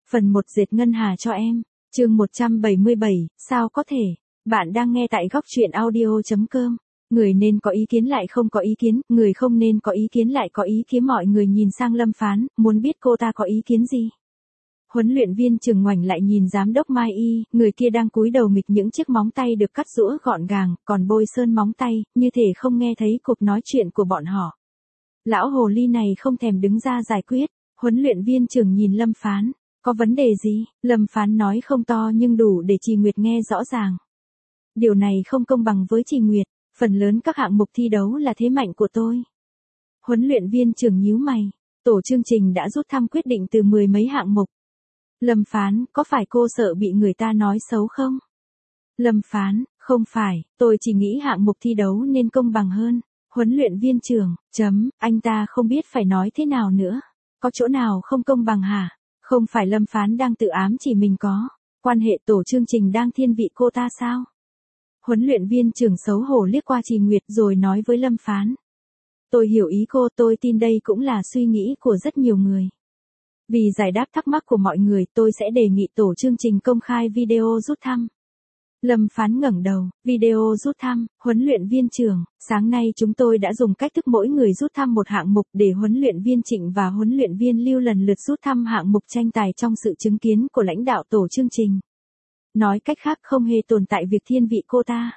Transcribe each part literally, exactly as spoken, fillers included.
Phần một dệt ngân hà cho em. Chương một trăm bảy mươi bảy, sao có thể? Bạn đang nghe tại góc truyện audio chấm com. Người nên có ý kiến lại không có ý kiến, người không nên có ý kiến lại có ý kiến. Mọi người nhìn sang Lâm Phán, muốn biết cô ta có ý kiến gì. Huấn luyện viên Trường ngoảnh lại nhìn giám đốc Mai Y, người kia đang cúi đầu nghịch những chiếc móng tay được cắt rũa gọn gàng, còn bôi sơn móng tay, như thể không nghe thấy cuộc nói chuyện của bọn họ. Lão hồ ly này không thèm đứng ra giải quyết. Huấn luyện viên Trường nhìn Lâm Phán, có vấn đề gì? Lâm Phán nói không to nhưng đủ để Trì Nguyệt nghe rõ ràng. Điều này không công bằng với Trì Nguyệt, phần lớn các hạng mục thi đấu là thế mạnh của tôi. Huấn luyện viên Trường nhíu mày, tổ chương trình đã rút thăm quyết định từ mười mấy hạng mục. Lâm Phán, có phải cô sợ bị người ta nói xấu không? Lâm Phán, không phải, tôi chỉ nghĩ hạng mục thi đấu nên công bằng hơn. Huấn luyện viên Trường, chấm, anh ta không biết phải nói thế nào nữa. Có chỗ nào không công bằng hả? Không phải Lâm Phán đang tự ám chỉ mình có. Quan hệ tổ chương trình đang thiên vị cô ta sao? Huấn luyện viên Trường xấu hổ liếc qua Trì Nguyệt rồi nói với Lâm Phán. Tôi hiểu ý cô, tôi tin đây cũng là suy nghĩ của rất nhiều người. Vì giải đáp thắc mắc của mọi người, tôi sẽ đề nghị tổ chương trình công khai video rút thăm. Lâm Phán ngẩng đầu, video rút thăm. Huấn luyện viên Trường, sáng nay chúng tôi đã dùng cách thức mỗi người rút thăm một hạng mục để huấn luyện viên Trịnh và huấn luyện viên Lưu lần lượt rút thăm hạng mục tranh tài trong sự chứng kiến của lãnh đạo tổ chương trình. Nói cách khác không hề tồn tại việc thiên vị cô ta.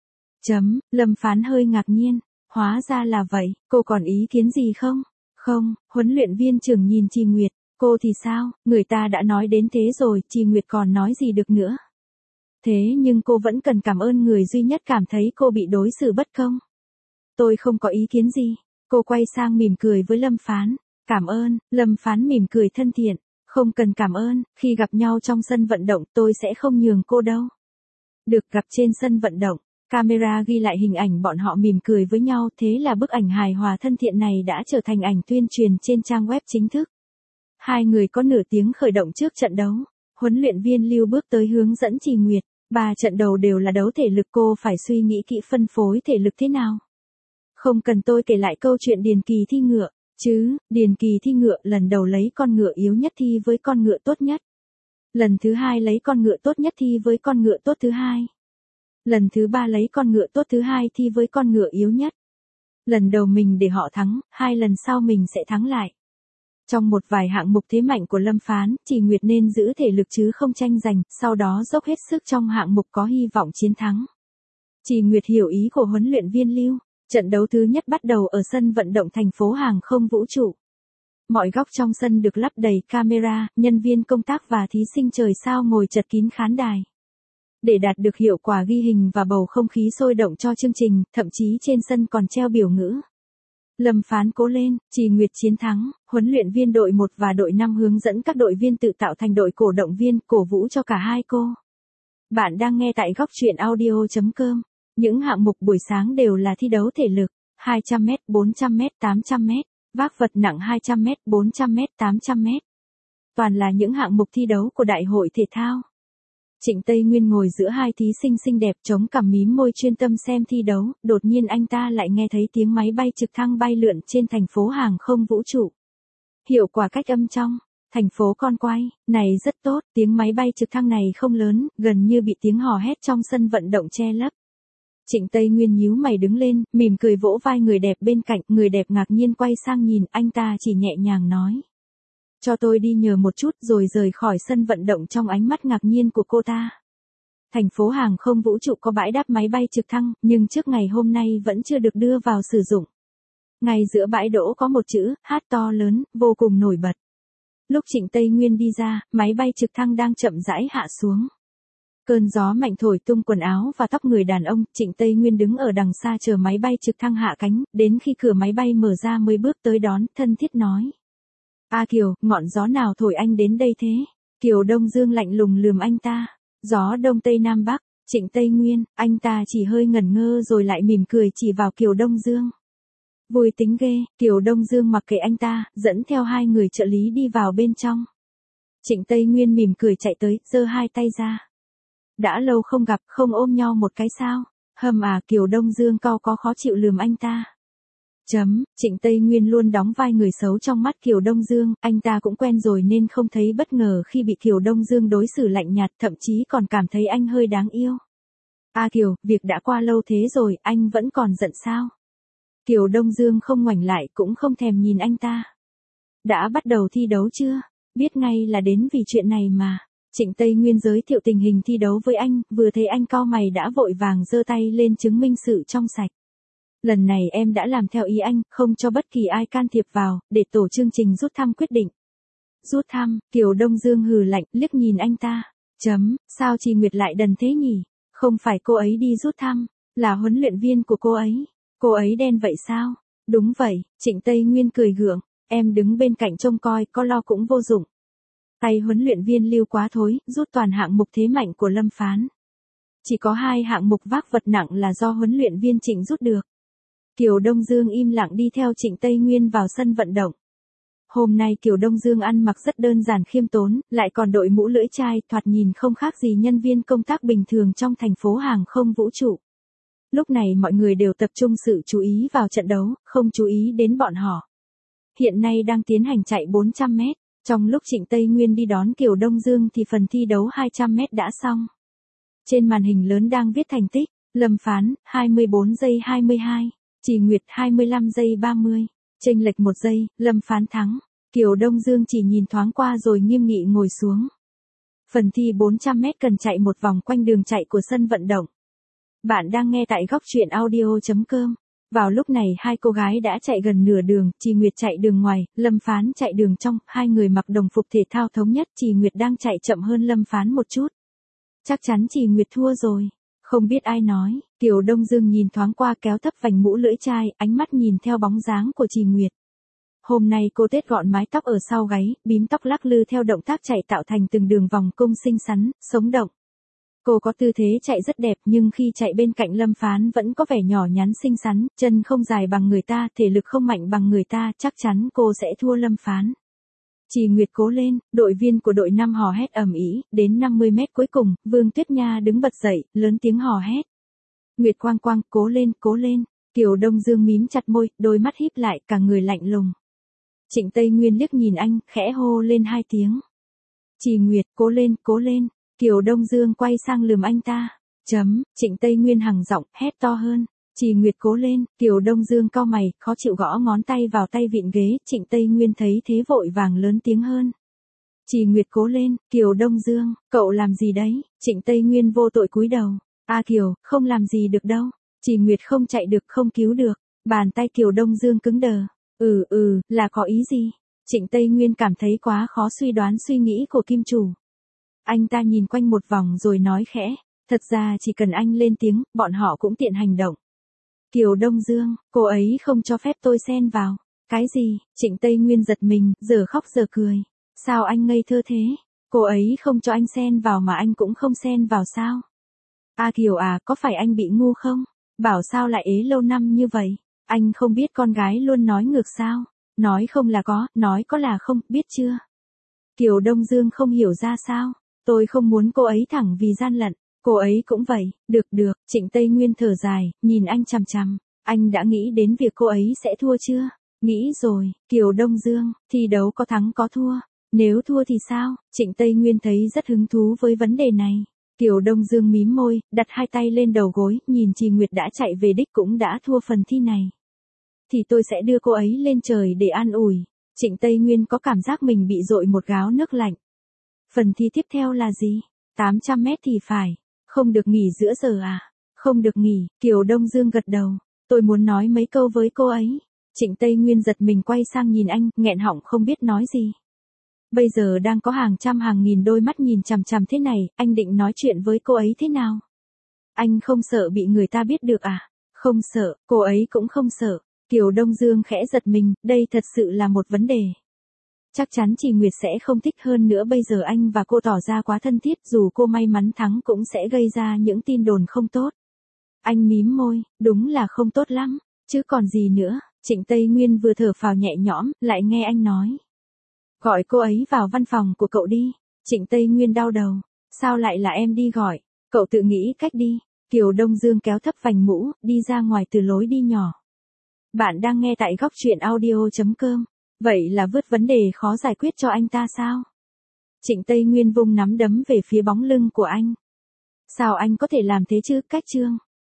Chấm, Lâm Phán hơi ngạc nhiên, hóa ra là vậy, cô còn ý kiến gì không? Không, huấn luyện viên Trường nhìn Trì Nguyệt, cô thì sao, người ta đã nói đến thế rồi, Trì Nguyệt còn nói gì được nữa. Thế nhưng cô vẫn cần cảm ơn người duy nhất cảm thấy cô bị đối xử bất công. Tôi không có ý kiến gì. Cô quay sang mỉm cười với Lâm Phán. Cảm ơn. Lâm Phán mỉm cười thân thiện. Không cần cảm ơn, khi gặp nhau trong sân vận động tôi sẽ không nhường cô đâu. Được gặp trên sân vận động, camera ghi lại hình ảnh bọn họ mỉm cười với nhau, thế là bức ảnh hài hòa thân thiện này đã trở thành ảnh tuyên truyền trên trang web chính thức. Hai người có nửa tiếng khởi động trước trận đấu. Huấn luyện viên Lưu bước tới hướng dẫn Trì Nguyệt. Ba trận đầu đều là đấu thể lực, cô phải suy nghĩ kỹ phân phối thể lực thế nào. Không cần tôi kể lại câu chuyện điền kỳ thi ngựa, chứ, điền kỳ thi ngựa lần đầu lấy con ngựa yếu nhất thi với con ngựa tốt nhất. Lần thứ hai lấy con ngựa tốt nhất thi với con ngựa tốt thứ hai. Lần thứ ba lấy con ngựa tốt thứ hai thi với con ngựa yếu nhất. Lần đầu mình để họ thắng, hai lần sau mình sẽ thắng lại. Trong một vài hạng mục thế mạnh của Lâm Phán, Trì Nguyệt nên giữ thể lực chứ không tranh giành, sau đó dốc hết sức trong hạng mục có hy vọng chiến thắng. Trì Nguyệt hiểu ý của huấn luyện viên Lưu. Trận đấu thứ nhất bắt đầu ở sân vận động thành phố hàng không vũ trụ. Mọi góc trong sân được lắp đầy camera, nhân viên công tác và thí sinh trời sao ngồi chật kín khán đài. Để đạt được hiệu quả ghi hình và bầu không khí sôi động cho chương trình, thậm chí trên sân còn treo biểu ngữ. Lâm Phán cố lên, Trì Nguyệt chiến thắng. Huấn luyện viên đội một và đội năm hướng dẫn các đội viên tự tạo thành đội cổ động viên, cổ vũ cho cả hai cô. Bạn đang nghe tại góc truyện audio chấm com. Những hạng mục buổi sáng đều là thi đấu thể lực, hai trăm mét, bốn trăm mét, tám trăm mét, vác vật nặng hai trăm mét, bốn trăm mét, tám trăm mét. Toàn là những hạng mục thi đấu của đại hội thể thao. Trịnh Tây Nguyên ngồi giữa hai thí sinh xinh đẹp chống cằm mím môi chuyên tâm xem thi đấu, đột nhiên anh ta lại nghe thấy tiếng máy bay trực thăng bay lượn trên thành phố hàng không vũ trụ. Hiệu quả cách âm trong thành phố con quay, này rất tốt, tiếng máy bay trực thăng này không lớn, gần như bị tiếng hò hét trong sân vận động che lấp. Trịnh Tây Nguyên nhíu mày đứng lên, mỉm cười vỗ vai người đẹp bên cạnh, người đẹp ngạc nhiên quay sang nhìn, anh ta chỉ nhẹ nhàng nói. Cho tôi đi nhờ một chút rồi rời khỏi sân vận động trong ánh mắt ngạc nhiên của cô ta. Thành phố hàng không vũ trụ có bãi đáp máy bay trực thăng, nhưng trước ngày hôm nay vẫn chưa được đưa vào sử dụng. Ngay giữa bãi đỗ có một chữ, hát to lớn, vô cùng nổi bật. Lúc Trịnh Tây Nguyên đi ra, máy bay trực thăng đang chậm rãi hạ xuống. Cơn gió mạnh thổi tung quần áo và tóc người đàn ông, Trịnh Tây Nguyên đứng ở đằng xa chờ máy bay trực thăng hạ cánh, đến khi cửa máy bay mở ra mới bước tới đón, thân thiết nói. A Kiều, ngọn gió nào thổi anh đến đây thế? Kiều Đông Dương lạnh lùng lườm anh ta. Gió Đông Tây Nam Bắc, Trịnh Tây Nguyên, anh ta chỉ hơi ngẩn ngơ rồi lại mỉm cười chỉ vào Kiều Đông Dương. Vui tính ghê, Kiều Đông Dương mặc kệ anh ta, dẫn theo hai người trợ lý đi vào bên trong. Trịnh Tây Nguyên mỉm cười chạy tới, giơ hai tay ra. Đã lâu không gặp, không ôm nhau một cái sao? Hâm à, Kiều Đông Dương cau có khó chịu lườm anh ta. Chấm, Trịnh Tây Nguyên luôn đóng vai người xấu trong mắt Kiều Đông Dương, anh ta cũng quen rồi nên không thấy bất ngờ khi bị Kiều Đông Dương đối xử lạnh nhạt, thậm chí còn cảm thấy anh hơi đáng yêu. A Kiều, việc đã qua lâu thế rồi, anh vẫn còn giận sao? Kiều Đông Dương không ngoảnh lại cũng không thèm nhìn anh ta. Đã bắt đầu thi đấu chưa? Biết ngay là đến vì chuyện này mà. Trịnh Tây Nguyên giới thiệu tình hình thi đấu với anh, vừa thấy anh cau mày đã vội vàng giơ tay lên chứng minh sự trong sạch. Lần này em đã làm theo ý anh, không cho bất kỳ ai can thiệp vào, để tổ chương trình rút thăm quyết định. Rút thăm, Kiều Đông Dương hừ lạnh, liếc nhìn anh ta. Chấm, sao Trì Nguyệt lại đần thế nhỉ? Không phải cô ấy đi rút thăm, là huấn luyện viên của cô ấy. Cô ấy đen vậy sao? Đúng vậy, Trịnh Tây Nguyên cười gượng, em đứng bên cạnh trông coi, có lo cũng vô dụng. Tay huấn luyện viên Lưu quá thối, rút toàn hạng mục thế mạnh của Lâm Phán. Chỉ có hai hạng mục vác vật nặng là do huấn luyện viên Trịnh rút được. Kiều Đông Dương im lặng đi theo Trịnh Tây Nguyên vào sân vận động. Hôm nay Kiều Đông Dương ăn mặc rất đơn giản khiêm tốn, lại còn đội mũ lưỡi chai, thoạt nhìn không khác gì nhân viên công tác bình thường trong thành phố hàng không vũ trụ. Lúc này mọi người đều tập trung sự chú ý vào trận đấu, không chú ý đến bọn họ. Hiện nay đang tiến hành chạy bốn trăm mét, trong lúc Trịnh Tây Nguyên đi đón Kiều Đông Dương thì phần thi đấu hai trăm mét đã xong. Trên màn hình lớn đang viết thành tích, Lâm Phán, hai mươi bốn giây hai mươi hai, Trì Nguyệt hai mươi lăm giây ba mươi, chênh lệch một giây, Lâm Phán thắng. Kiều Đông Dương chỉ nhìn thoáng qua rồi nghiêm nghị ngồi xuống. Phần thi bốn trăm mét cần chạy một vòng quanh đường chạy của sân vận động. Bạn đang nghe tại góc truyện audio chấm com. Vào lúc này hai cô gái đã chạy gần nửa đường, Trì Nguyệt chạy đường ngoài, Lâm Phán chạy đường trong, hai người mặc đồng phục thể thao thống nhất, Trì Nguyệt đang chạy chậm hơn Lâm Phán một chút. Chắc chắn Trì Nguyệt thua rồi. Không biết ai nói, Kiều Đông Dương nhìn thoáng qua kéo thấp vành mũ lưỡi chai, ánh mắt nhìn theo bóng dáng của Trì Nguyệt. Hôm nay cô tết gọn mái tóc ở sau gáy, bím tóc lắc lư theo động tác chạy tạo thành từng đường vòng cung xinh xắn, sống động. Cô có tư thế chạy rất đẹp nhưng khi chạy bên cạnh Lâm Phán vẫn có vẻ nhỏ nhắn xinh xắn, chân không dài bằng người ta, thể lực không mạnh bằng người ta, chắc chắn cô sẽ thua Lâm Phán. Trì Nguyệt cố lên, đội viên của đội năm hò hét ầm ĩ, đến năm mươi mét cuối cùng, Vương Tuyết Nha đứng bật dậy, lớn tiếng hò hét. Nguyệt Quang Quang, cố lên, cố lên. Kiều Đông Dương mím chặt môi, đôi mắt híp lại, cả người lạnh lùng. Trịnh Tây Nguyên liếc nhìn anh, khẽ hô lên hai tiếng. Trì Nguyệt, cố lên, cố lên. Kiều Đông Dương quay sang lườm anh ta. Chấm, Trịnh Tây Nguyên hằng giọng, hét to hơn. Trì Nguyệt cố lên, Kiều Đông Dương cau mày, khó chịu gõ ngón tay vào tay vịn ghế, Trịnh Tây Nguyên thấy thế vội vàng lớn tiếng hơn. Trì Nguyệt cố lên, Kiều Đông Dương, cậu làm gì đấy? Trịnh Tây Nguyên vô tội cúi đầu. A Kiều, không làm gì được đâu. Trì Nguyệt không chạy được, không cứu được. Bàn tay Kiều Đông Dương cứng đờ. Ừ ừ, là có ý gì? Trịnh Tây Nguyên cảm thấy quá khó suy đoán suy nghĩ của kim chủ. Anh ta nhìn quanh một vòng rồi nói khẽ. Thật ra chỉ cần anh lên tiếng, bọn họ cũng tiện hành động. Kiều Đông Dương, cô ấy không cho phép tôi xen vào. Cái gì? Trịnh Tây Nguyên giật mình, giờ khóc giờ cười. Sao anh ngây thơ thế? Cô ấy không cho anh xen vào mà anh cũng không xen vào sao? A Kiều à, có phải anh bị ngu không? Bảo sao lại ế lâu năm như vậy? Anh không biết con gái luôn nói ngược sao? Nói không là có, nói có là không, biết chưa? Kiều Đông Dương không hiểu ra sao? Tôi không muốn cô ấy thẳng vì gian lận. Cô ấy cũng vậy, được được, Trịnh Tây Nguyên thở dài, nhìn anh chằm chằm. Anh đã nghĩ đến việc cô ấy sẽ thua chưa? Nghĩ rồi, Kiều Đông Dương, thi đấu có thắng có thua. Nếu thua thì sao? Trịnh Tây Nguyên thấy rất hứng thú với vấn đề này. Kiều Đông Dương mím môi, đặt hai tay lên đầu gối, nhìn Trì Nguyệt đã chạy về đích cũng đã thua phần thi này. Thì tôi sẽ đưa cô ấy lên trời để an ủi. Trịnh Tây Nguyên có cảm giác mình bị dội một gáo nước lạnh. Phần thi tiếp theo là gì? tám trăm mét thì phải. Không được nghỉ giữa giờ à? Không được nghỉ, Kiều Đông Dương gật đầu. Tôi muốn nói mấy câu với cô ấy. Trịnh Tây Nguyên giật mình quay sang nhìn anh, nghẹn họng không biết nói gì. Bây giờ đang có hàng trăm hàng nghìn đôi mắt nhìn chằm chằm thế này, anh định nói chuyện với cô ấy thế nào? Anh không sợ bị người ta biết được à? Không sợ, cô ấy cũng không sợ. Kiều Đông Dương khẽ giật mình, đây thật sự là một vấn đề. Chắc chắn Trì Nguyệt sẽ không thích, hơn nữa bây giờ anh và cô tỏ ra quá thân thiết, dù cô may mắn thắng cũng sẽ gây ra những tin đồn không tốt. Anh mím môi, đúng là không tốt lắm, chứ còn gì nữa. Trịnh Tây Nguyên vừa thở phào nhẹ nhõm, lại nghe anh nói. Gọi cô ấy vào văn phòng của cậu đi. Trịnh Tây Nguyên đau đầu. Sao lại là em đi gọi? Cậu tự nghĩ cách đi. Kiều Đông Dương kéo thấp vành mũ, đi ra ngoài từ lối đi nhỏ. Bạn đang nghe tại góc chuyện audio chấm com. Vậy là vứt vấn đề khó giải quyết cho anh ta sao? Trịnh Tây Nguyên vung nắm đấm về phía bóng lưng của anh. Sao anh có thể làm thế chứ, Cách Trương?